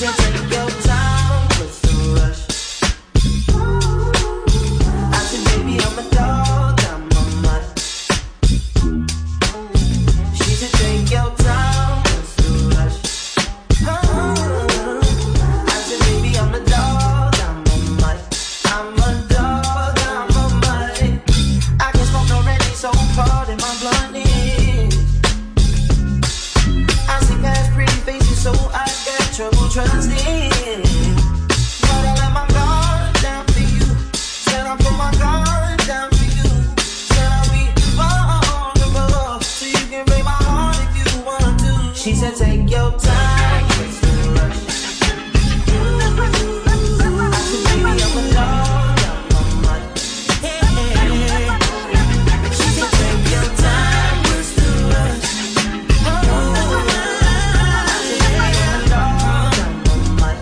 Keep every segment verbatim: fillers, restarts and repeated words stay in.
said take your time, what's the rush? I said baby I'm a dog, I'm a mutt. She said take your time, what's the rush? I said baby I'm a dog, I'm a mutt. I'm a dog, I'm a mutt. I can't smoke no Randy, so pardon my bluntness. I see past pretty faces, so I got trouble trusting. But I let my guard down for you. Said I put my guard down for you. Said I'll be vulnerable, so you can break my heart if you want to. She said take your time, what's the rush? I said baby I'm a dog, I'm a mutt. She said take your time, what's the rush? I said baby I'm a dog, I'm a mutt.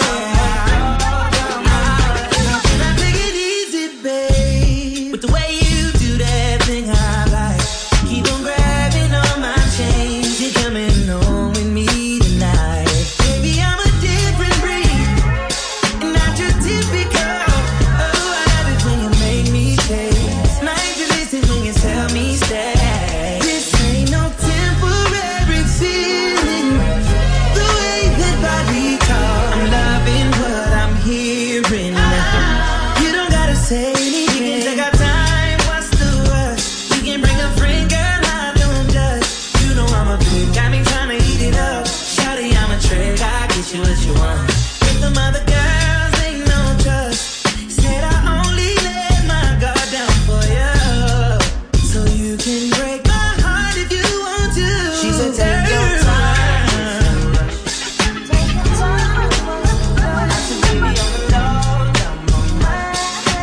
Can I take it easy, babe? With the way you do that thing I like. Keep on grabbing on my chains. You're coming home with me tonight. Baby, I'm a different breed, and not your typical. Oh, I love it when you make me stay. Nice to listen when you tell me stay. This ain't no temporary feeling. The way that body talk, I'm loving what I'm hearing. You don't gotta say anything. We can take our time, what's the rush? You can bring a friend, girl, I don't judge. You know I'm a pig, got me tryna eat it up. Shawty, I'm a trick, I get you what you want. With them other girls, ain't no trust. Said I only let my guard down for you, so you can break my heart if you want to. She said take your time, what's the rush? I said baby I'm a dog, I'm a mutt.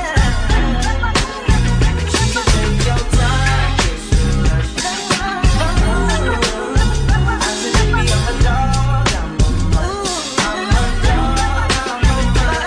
She said take your time, what's the rush? I said baby I'm a dog, I'm a mutt. I'm a dog, I'm a mutt.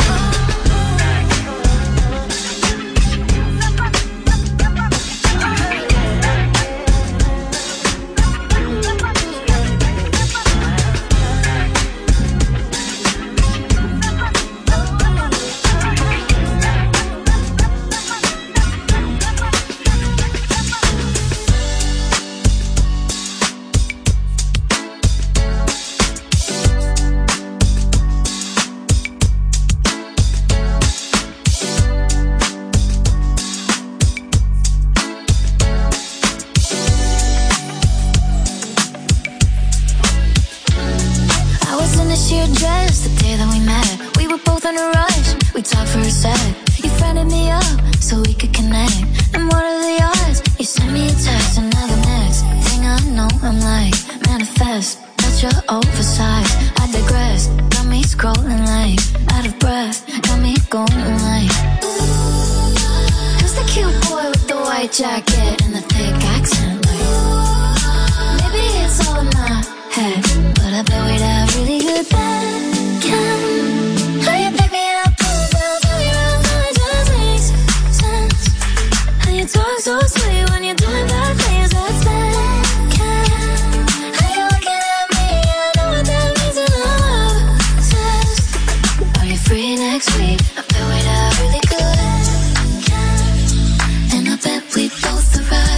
I was in a sheer dress the day that we met. We were both in a rush, we talked for a sec. You friended me up so we could connect. And what are the odds? You sent me a text, and now the next thing I know, I'm like, manifest. Not your oversized, I digress. Got me scrolling like, out of breath. Got me going like, who's the cute boy with the white jacket and the thick accent? Like, maybe it's all in my head, but I bet we'd have really good bacon. How you pick me up, pull down, turn me around, how it just makes sense. How you talk so sweet when you're doing bad things, that's bacon. How you looking at me, I know what that means, and I'm obsessed. Are you free next week? I bet we'd have really good, and I bet we both arrive.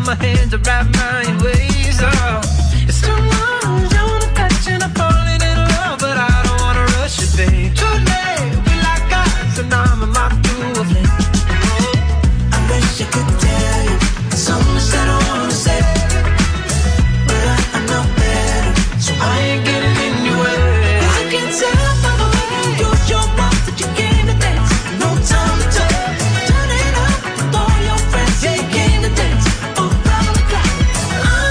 my hands around my waist. Oh, it's too much, I wanna touch and I'm falling in love, but I don't wanna rush it, babe. Too late, we like us, and I'm a moth to a flame. Oh, I wish I could tell you so much that I wanna say, but I, I know better, so I ain't getting in your way. I can tell by the way you use your mouth that you came to dance. No time to talk, turn it up with all your friends. Yeah, you came to dance around the clock. I'm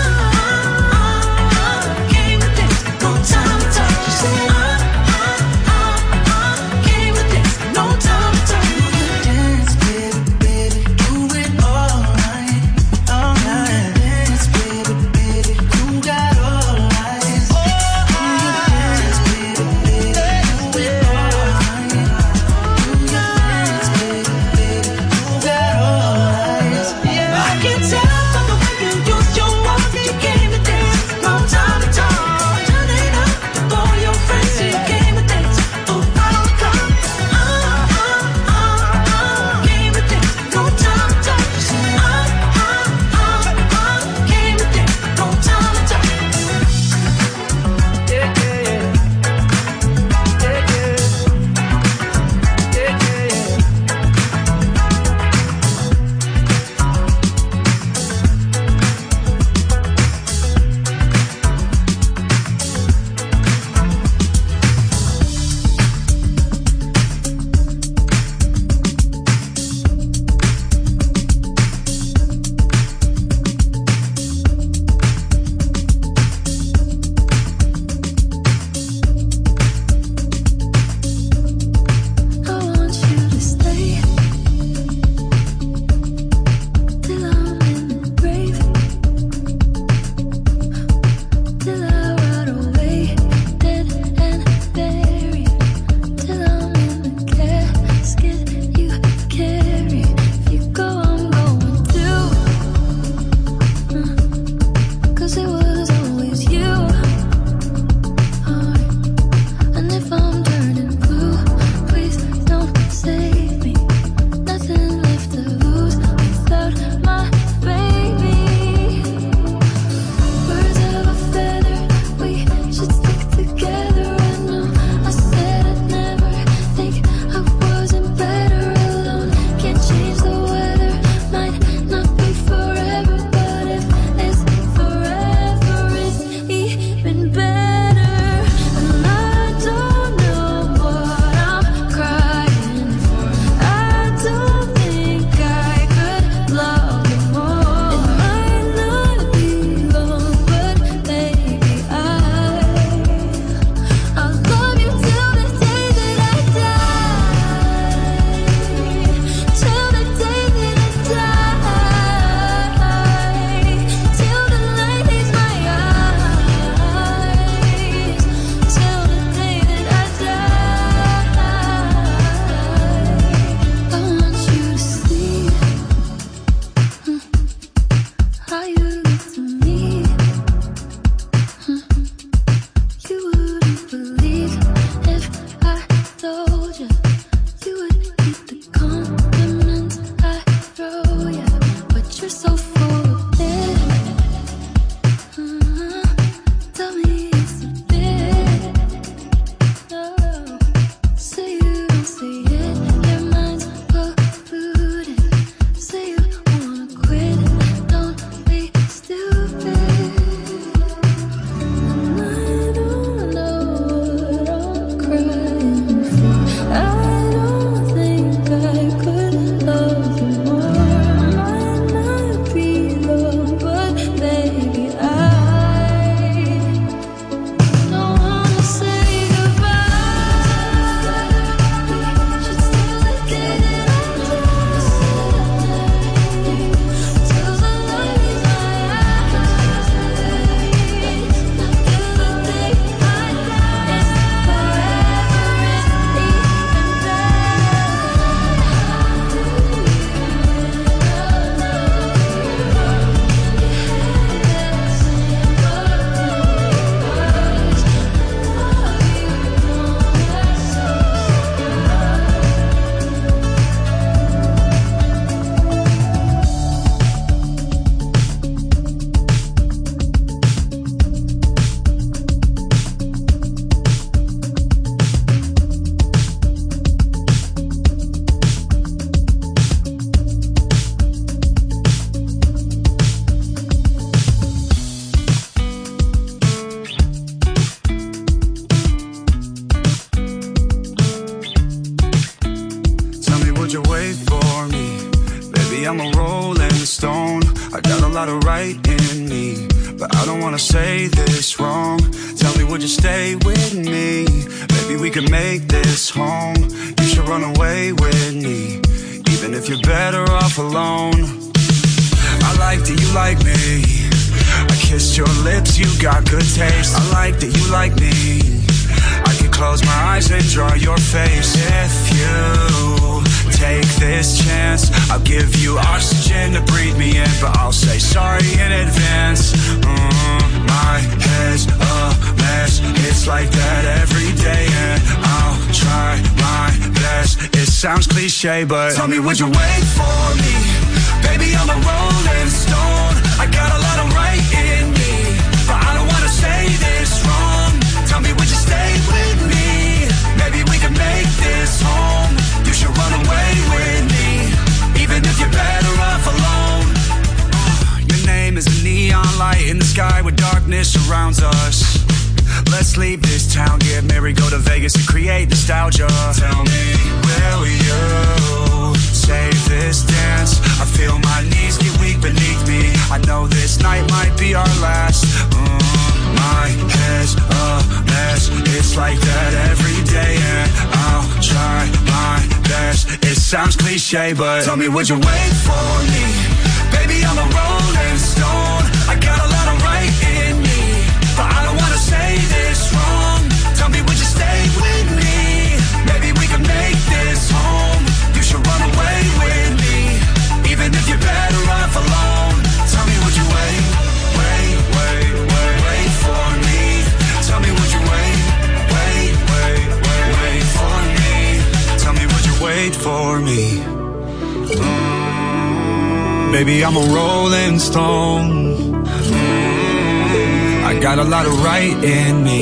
I got a lot of right in me, but I don't wanna say this wrong. Tell me, would you stay with me? Maybe we could make this home. You should run away with me, even if you're better off alone. I like that you like me. I kissed your lips, you got good taste. I like that you like me. I could close my eyes and draw your face. If you take this chance, I'll give you oxygen to breathe me in, but I'll say sorry in advance. mm, My head's a mess, it's like that every day, and I'll try my best. It sounds cliche, but tell me, would you wait for me? Baby, I'm a rolling stone. I got a lot of right in me, but I don't wanna say this wrong. Tell me, would you stay with me? Maybe we can make this home. You should run away with me, even if you're better off alone. Your name is a neon light in the sky where darkness surrounds us. Let's leave this town, get married, go to Vegas and create nostalgia. Tell me, will you save this dance? I feel my knees get weak beneath me. I know this night might be our last. mm, My head's a mess, it's like that every day, and I'll try my best. It sounds cliche, but tell me, would you wait for me? Baby, I'm a rolling stone. I got a lot of right in me, but I don't wanna say this wrong. Tell me, would you stay with me? Maybe we can make this home. You should run away with me, even if you're better off alone. Tell me, would you wait, wait, wait, wait, wait for me? Tell me, would you wait, wait, wait, wait, wait for me? Tell me, would you wait for me? Mm, baby, I'm a rolling stone. Mm, I got a lot of right in me,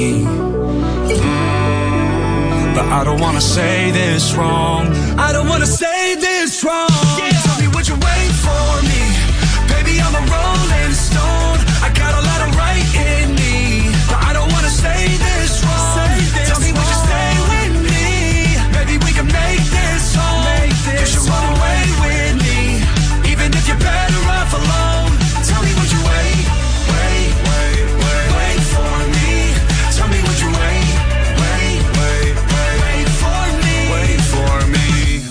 mm, but I don't wanna say this wrong. I don't wanna say this wrong. Yeah. Tell me, would you wait for me? Baby, I'm a rolling stone. I got a lot of right in me, but I don't wanna say this wrong. Say this Tell me, wrong. Would you stay with me? Maybe we can make this home. Make this you should run away with me, even if you're better off alone. Tell me, would you wait, wait, wait, wait, wait for me? Tell me, would you wait, wait, wait, wait, wait for me? Wait for me.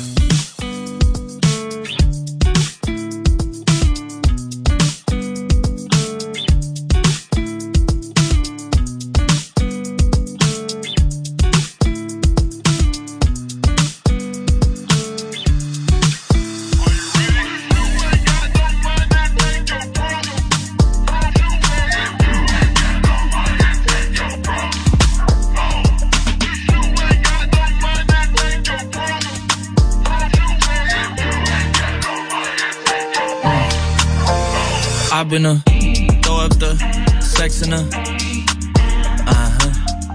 I've been a throw up the sex in a uh-huh.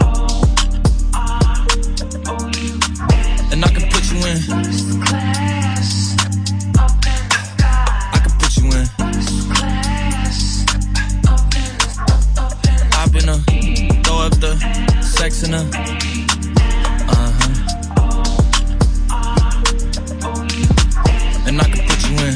And I can put you in. I can put you in. I've been a throw up the sex in a uh-huh. And I can put you in.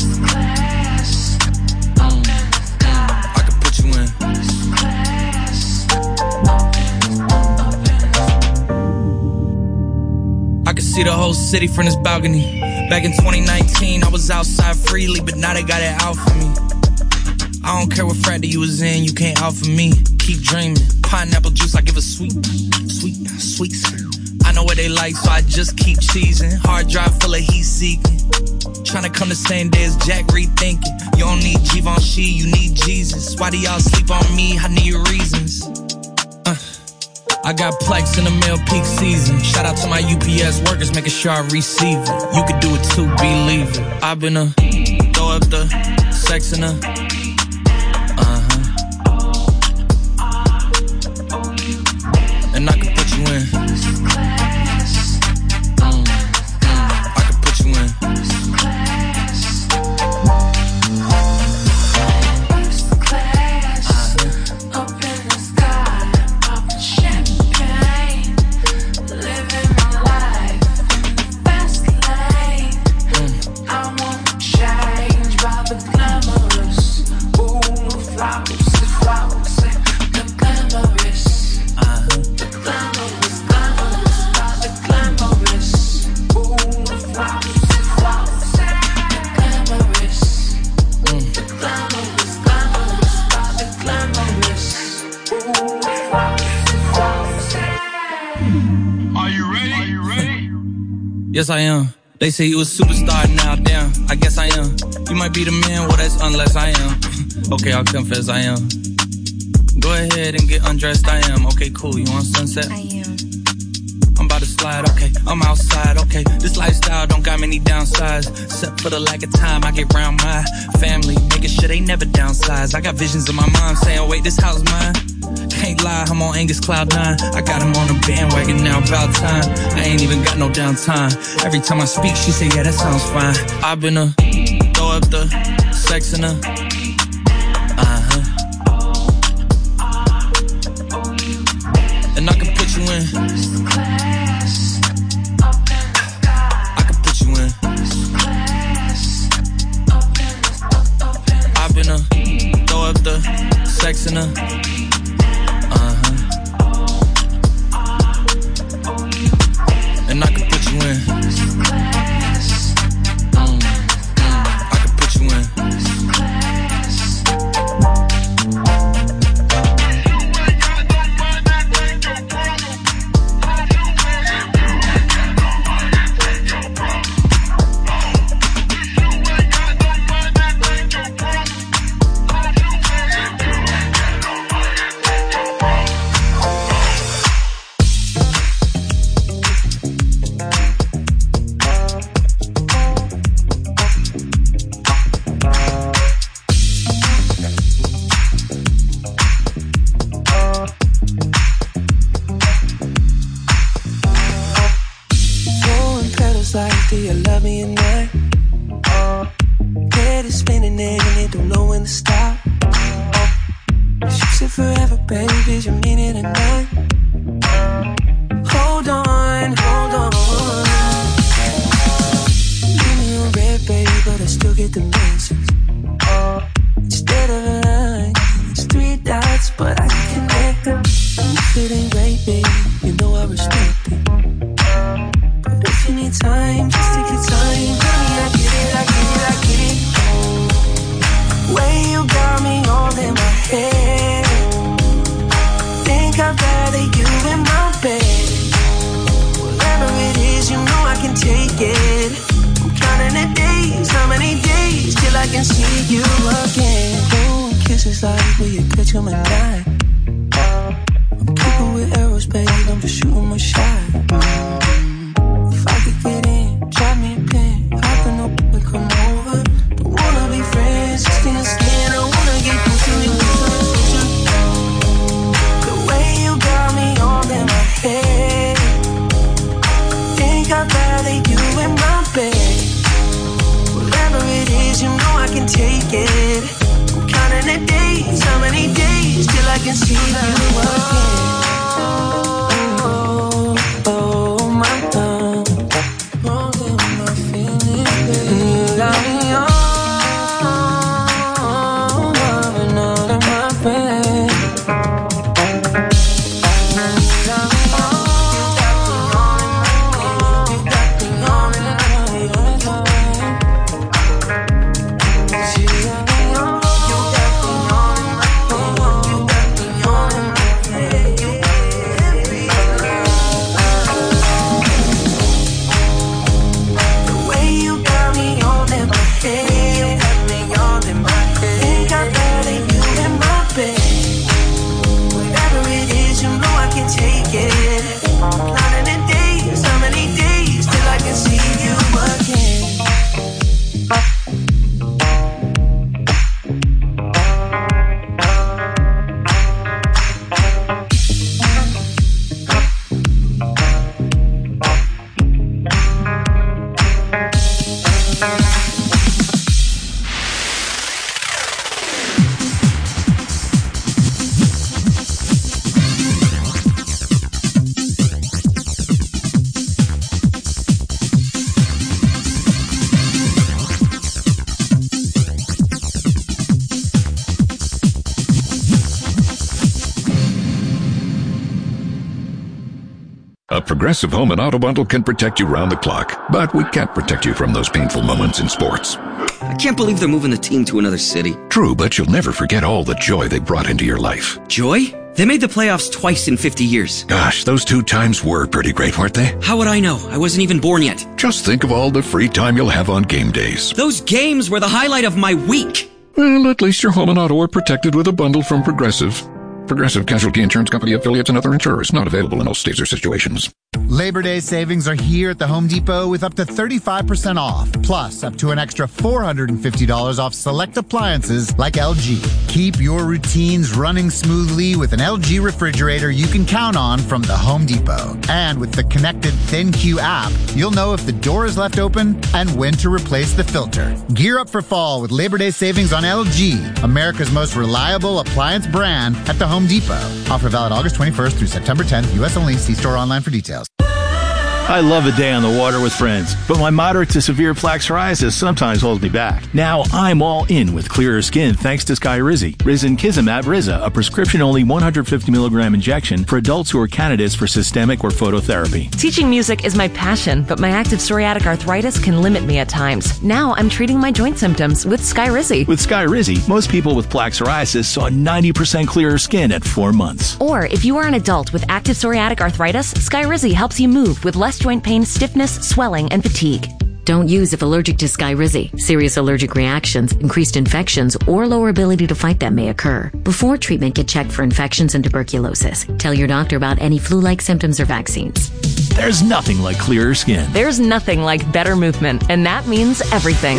See the whole city from this balcony. Back in twenty nineteen, I was outside freely, but now they got it out for me. I don't care what frat that you was in, you can't out for me. Keep dreaming, pineapple juice, I give a sweet, sweet, sweet. I know what they like, so I just keep cheesing. Hard drive full of heat seeking. Tryna come the same day as Jack, rethinking. You don't need Givenchy, you need Jesus. Why do y'all sleep on me? I need reasons. Uh. I got plex in the mail peak season. Shout out to my U P S workers, making sure I receive it. You could do it too, believe it. I've been a throw up the sex in a uh-huh. And I can put you in. Mm, mm, I can put you in. Glamorous. Yes, I am. They say you a superstar now, damn, I guess I am. You might be the man, well, that's unless I am. Okay, I'll confess I am. Go ahead and get undressed, I am. Okay, cool, you want sunset? I am. I'm about to slide, okay, I'm outside, okay. This lifestyle don't got many downsides, except for the lack of time I get round my family, making sure they never downsize. I got visions in my mind saying, wait, this house mine. Can't lie, I'm on Angus Cloud nine. I got him on the bandwagon now, about time. I ain't even got no downtime. Every time I speak, she say, yeah, that sounds fine. I've been a throw up the sex in her. Uh-huh. And I can put you in. I can put you in. I've been a throw up the sex in her. And I can put you in. Mm, mm, I can put you in. Progressive Home and Auto Bundle can protect you round the clock, but we can't protect you from those painful moments in sports. I can't believe they're moving the team to another city. True, but you'll never forget all the joy they brought into your life. Joy? They made the playoffs twice in fifty years. Gosh, those two times were pretty great, weren't they? How would I know? I wasn't even born yet. Just think of all the free time you'll have on game days. Those games were the highlight of my week. Well, at least your home and auto are protected with a bundle from Progressive. Progressive Casualty Insurance Company affiliates and other insurers. Not available in all states or situations. Labor Day savings are here at the Home Depot with up to thirty-five percent off, plus up to an extra four hundred fifty dollars off select appliances like L G. Keep your routines running smoothly with an L G refrigerator you can count on from the Home Depot. And with the connected ThinQ app, you'll know if the door is left open and when to replace the filter. Gear up for fall with Labor Day savings on L G, America's most reliable appliance brand at the Home Depot. Offer valid August twenty-first through September tenth, U S only. See store online for details. I love a day on the water with friends, but my moderate to severe plaque psoriasis sometimes holds me back. Now I'm all in with clearer skin thanks to Skyrizi. Risankizumab Riza, a prescription-only one hundred fifty milligram injection for adults who are candidates for systemic or phototherapy. Teaching music is my passion, but my active psoriatic arthritis can limit me at times. Now I'm treating my joint symptoms with Skyrizi. With Skyrizi, most people with plaque psoriasis saw ninety percent clearer skin at four months. Or if you are an adult with active psoriatic arthritis, Skyrizi helps you move with less joint pain, stiffness, swelling, and fatigue. Don't use if allergic to Skyrizi. Serious allergic reactions, increased infections, or lower ability to fight them may occur. Before treatment, get checked for infections and tuberculosis. Tell your doctor about any flu-like symptoms or vaccines. There's nothing like clearer skin. There's nothing like better movement, and that means everything.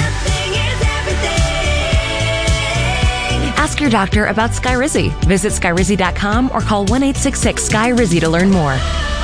Ask your doctor about Skyrizi. Visit Skyrizi dot com or call one eight six six Sky Rizi to learn more.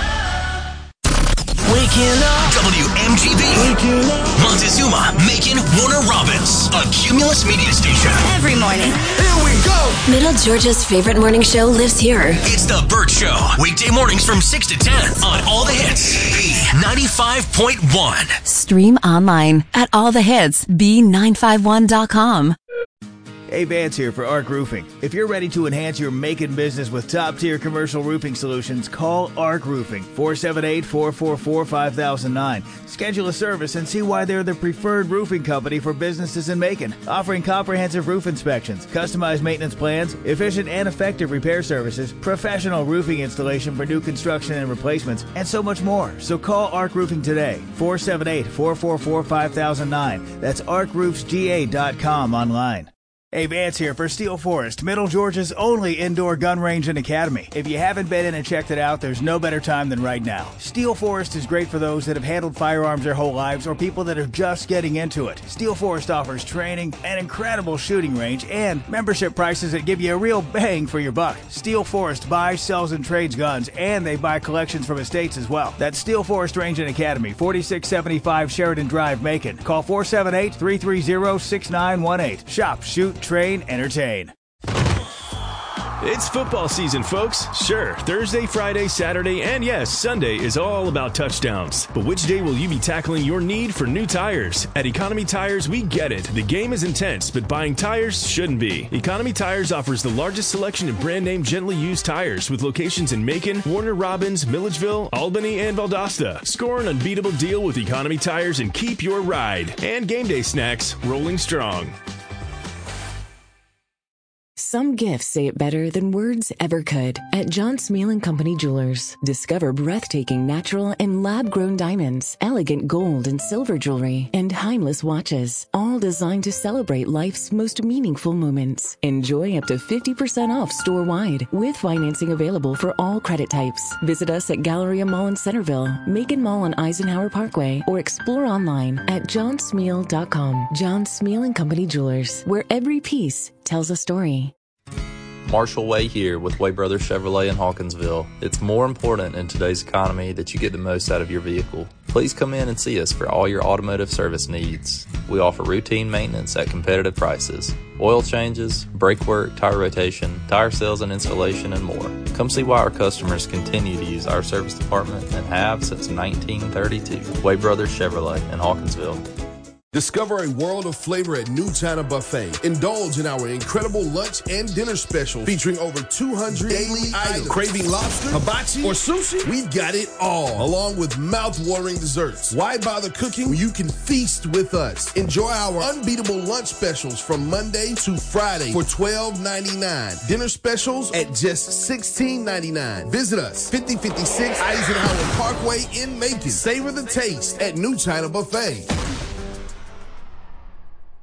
Waking up. W M G B. Waking up. Montezuma, Macon, Warner Robins. A Cumulus media station. Every morning. Here we go. Middle Georgia's favorite morning show lives here. It's The Burt Show. Weekday mornings from six to ten on All the Hits. B ninety-five point one. Stream online at all the hits b nine five one dot com. Hey, Vance here for Arc Roofing. If you're ready to enhance your Macon business with top-tier commercial roofing solutions, call Arc Roofing, four seven eight, four four four, five thousand nine. Schedule a service and see why they're the preferred roofing company for businesses in Macon, offering comprehensive roof inspections, customized maintenance plans, efficient and effective repair services, professional roofing installation for new construction and replacements, and so much more. So call Arc Roofing today, four seven eight, four four four, five thousand nine. That's arc roofs g a dot com online. Hey, Vance here for Steel Forest, Middle Georgia's only indoor gun range and academy. If you haven't been in and checked it out, there's no better time than right now. Steel Forest is great for those that have handled firearms their whole lives or people that are just getting into it. Steel Forest offers training, an incredible shooting range, and membership prices that give you a real bang for your buck. Steel Forest buys, sells, and trades guns, and they buy collections from estates as well. That's Steel Forest Range and Academy, forty-six seventy-five Sheridan Drive, Macon. Call four seven eight, three three zero, six nine one eight. Shop, shoot, train, entertain. It's football season, folks. Sure, Thursday, Friday, Saturday, and yes, Sunday is all about touchdowns. But which day will you be tackling your need for new tires? At Economy Tires, we get it. The game is intense, but buying tires shouldn't be. Economy Tires offers the largest selection of brand name gently used tires with locations in Macon, Warner Robins, Milledgeville, Albany, and Valdosta. Score an unbeatable deal with Economy Tires and keep your ride and game day snacks rolling strong. Some gifts say it better than words ever could. At John Smeal and Company Jewelers, discover breathtaking natural and lab-grown diamonds, elegant gold and silver jewelry, and timeless watches, all designed to celebrate life's most meaningful moments. Enjoy up to fifty percent off store-wide, with financing available for all credit types. Visit us at Galleria Mall in Centerville, Macon Mall on Eisenhower Parkway, or explore online at john smeal dot com. John Smeal and Company Jewelers, where every piece tells a story. Marshall Way here with Way Brothers Chevrolet in Hawkinsville. It's more important in today's economy that you get the most out of your vehicle. Please come in and see us for all your automotive service needs. We offer routine maintenance at competitive prices, oil changes, brake work, tire rotation, tire sales and installation, and more. Come see why our customers continue to use our service department and have since nineteen thirty-two. Way Brothers Chevrolet in Hawkinsville. Discover a world of flavor at New China Buffet. Indulge in our incredible lunch and dinner special featuring over two hundred daily items. Craving lobster, hibachi, or sushi? We've got it all, along with mouth-watering desserts. Why bother cooking when you can feast with us? Enjoy our unbeatable lunch specials from Monday to Friday for twelve ninety-nine. Dinner specials at just sixteen ninety-nine. Visit us, fifty fifty-six Eisenhower Parkway in Macon. Savor the taste at New China Buffet.